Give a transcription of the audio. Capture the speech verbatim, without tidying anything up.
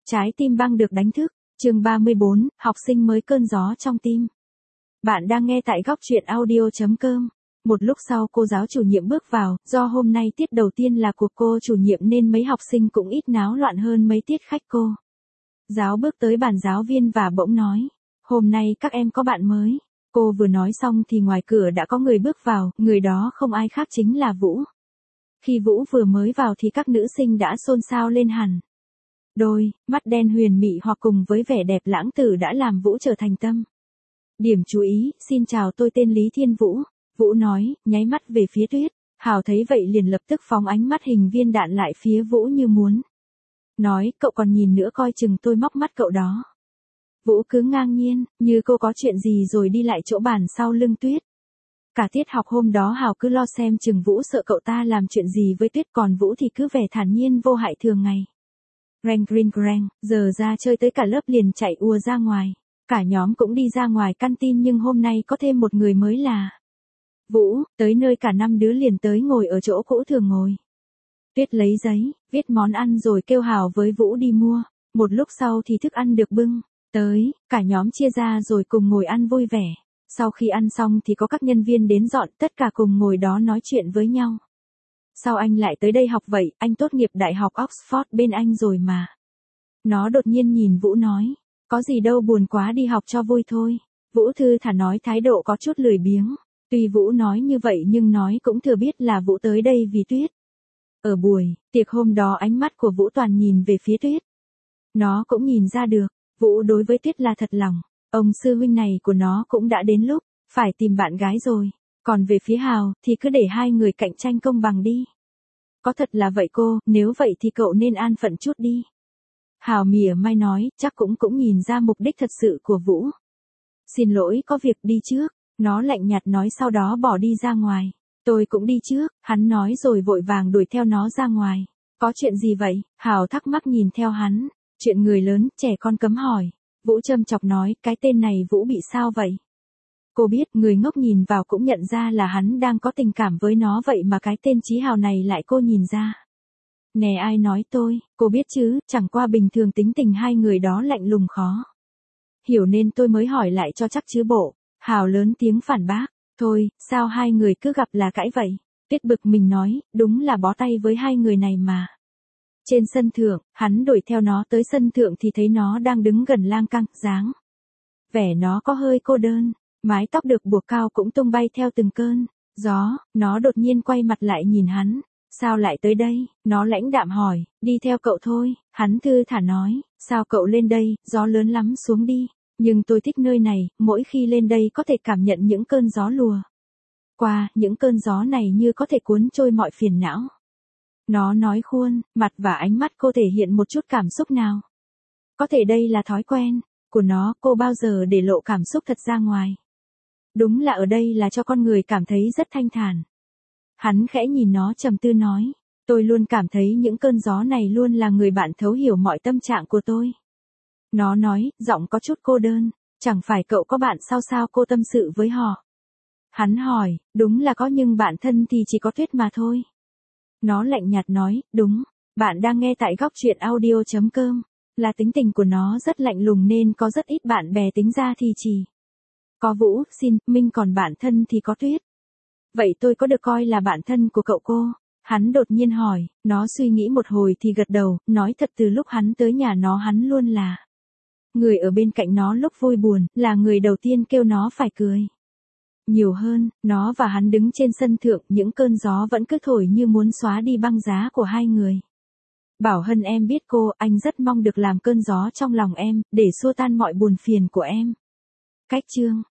Trái tim băng được đánh thức. Chương ba mươi bốn, học sinh mới cơn gió trong tim. Bạn đang nghe tại góc truyện audio chấm com. Một lúc sau cô giáo chủ nhiệm bước vào, do hôm nay tiết đầu tiên là của cô chủ nhiệm nên mấy học sinh cũng ít náo loạn hơn mấy tiết khách cô. Giáo bước tới bàn giáo viên và bỗng nói, hôm nay các em có bạn mới. Cô vừa nói xong thì ngoài cửa đã có người bước vào, người đó không ai khác chính là Vũ. Khi Vũ vừa mới vào thì các nữ sinh đã xôn xao lên hẳn. Đôi mắt đen huyền mị hoặc cùng với vẻ đẹp lãng tử đã làm Vũ trở thành tâm điểm chú ý. Xin chào, tôi tên Lý Thiên Vũ. Vũ nói, nháy mắt về phía Tuyết. Hào thấy vậy liền lập tức phóng ánh mắt hình viên đạn lại phía Vũ như muốn nói, cậu còn nhìn nữa coi chừng tôi móc mắt cậu đó. Vũ cứ ngang nhiên, như cô có chuyện gì rồi đi lại chỗ bàn sau lưng Tuyết. Cả tiết học hôm đó Hào cứ lo xem chừng Vũ sợ cậu ta làm chuyện gì với Tuyết, còn Vũ thì cứ vẻ thản nhiên vô hại thường ngày. Reng ring reng, giờ ra chơi tới cả lớp liền chạy ùa ra ngoài. Cả nhóm cũng đi ra ngoài căn tin nhưng hôm nay có thêm một người mới là Vũ, tới nơi cả năm đứa liền tới ngồi ở chỗ cũ thường ngồi. Tuyết lấy giấy, viết món ăn rồi kêu Hào với Vũ đi mua. Một lúc sau thì thức ăn được bưng tới, cả nhóm chia ra rồi cùng ngồi ăn vui vẻ. Sau khi ăn xong thì có các nhân viên đến dọn, tất cả cùng ngồi đó nói chuyện với nhau. Sao anh lại tới đây học vậy, anh tốt nghiệp Đại học Oxford bên Anh rồi mà. Nó đột nhiên nhìn Vũ nói, có gì đâu, buồn quá đi học cho vui thôi. Vũ thư thả nói, thái độ có chút lười biếng. Tuy Vũ nói như vậy nhưng nói cũng thừa biết là Vũ tới đây vì Tuyết. Ở buổi tiệc hôm đó ánh mắt của Vũ toàn nhìn về phía Tuyết. Nó cũng nhìn ra được, Vũ đối với Tuyết là thật lòng. Ông sư huynh này của nó cũng đã đến lúc phải tìm bạn gái rồi. Còn về phía Hào thì cứ để hai người cạnh tranh công bằng đi. Có thật là vậy cô, nếu vậy thì cậu nên an phận chút đi. Hào mỉa mai nói, chắc cũng cũng nhìn ra mục đích thật sự của Vũ. Xin lỗi, có việc đi trước. Nó lạnh nhạt nói, sau đó bỏ đi ra ngoài. Tôi cũng đi trước, hắn nói rồi vội vàng đuổi theo nó ra ngoài. Có chuyện gì vậy? Hào thắc mắc nhìn theo hắn. Chuyện người lớn, trẻ con cấm hỏi. Vũ châm chọc nói, cái tên này Vũ bị sao vậy? Cô biết, người ngốc nhìn vào cũng nhận ra là hắn đang có tình cảm với nó, vậy mà cái tên Chí Hào này lại cô nhìn ra. Nè, ai nói tôi, cô biết chứ, chẳng qua bình thường tính tình hai người đó lạnh lùng khó hiểu nên tôi mới hỏi lại cho chắc chứ bộ. Hào lớn tiếng phản bác, thôi, sao hai người cứ gặp là cãi vậy? Tuyết bực mình nói, đúng là bó tay với hai người này mà. Trên sân thượng, hắn đuổi theo nó tới sân thượng thì thấy nó đang đứng gần lang căng, dáng vẻ nó có hơi cô đơn. Mái tóc được buộc cao cũng tung bay theo từng cơn gió. Nó đột nhiên quay mặt lại nhìn hắn. Sao lại tới đây? Nó lãnh đạm hỏi. Đi theo cậu thôi. Hắn thư thả nói. Sao cậu lên đây, gió lớn lắm, xuống đi. Nhưng tôi thích nơi này, mỗi khi lên đây có thể cảm nhận những cơn gió lùa qua, những cơn gió này như có thể cuốn trôi mọi phiền não. Nó nói khuôn, mặt và ánh mắt cô thể hiện một chút cảm xúc nào. Có thể đây là thói quen của nó, cô bao giờ để lộ cảm xúc thật ra ngoài. Đúng là ở đây là cho con người cảm thấy rất thanh thản. Hắn khẽ nhìn nó trầm tư nói, tôi luôn cảm thấy những cơn gió này luôn là người bạn thấu hiểu mọi tâm trạng của tôi. Nó nói, giọng có chút cô đơn, chẳng phải cậu có bạn sao sao cô tâm sự với họ? Hắn hỏi, đúng là có nhưng bạn thân thì chỉ có Tuyết mà thôi. Nó lạnh nhạt nói, đúng, bạn đang nghe tại góc truyện audio chấm com. Là tính tình của nó rất lạnh lùng nên có rất ít bạn bè, tính ra thì chỉ có Vũ, xin, Minh, còn bạn thân thì có Tuyết. Vậy tôi có được coi là bạn thân của cậu cô? Hắn đột nhiên hỏi. Nó suy nghĩ một hồi thì gật đầu, nói thật từ lúc hắn tới nhà nó hắn luôn là người ở bên cạnh nó lúc vui buồn, là người đầu tiên kêu nó phải cười nhiều hơn. Nó và hắn đứng trên sân thượng, những cơn gió vẫn cứ thổi như muốn xóa đi băng giá của hai người. Bảo Hân, em biết cô, anh rất mong được làm cơn gió trong lòng em, để xua tan mọi buồn phiền của em. Cách chương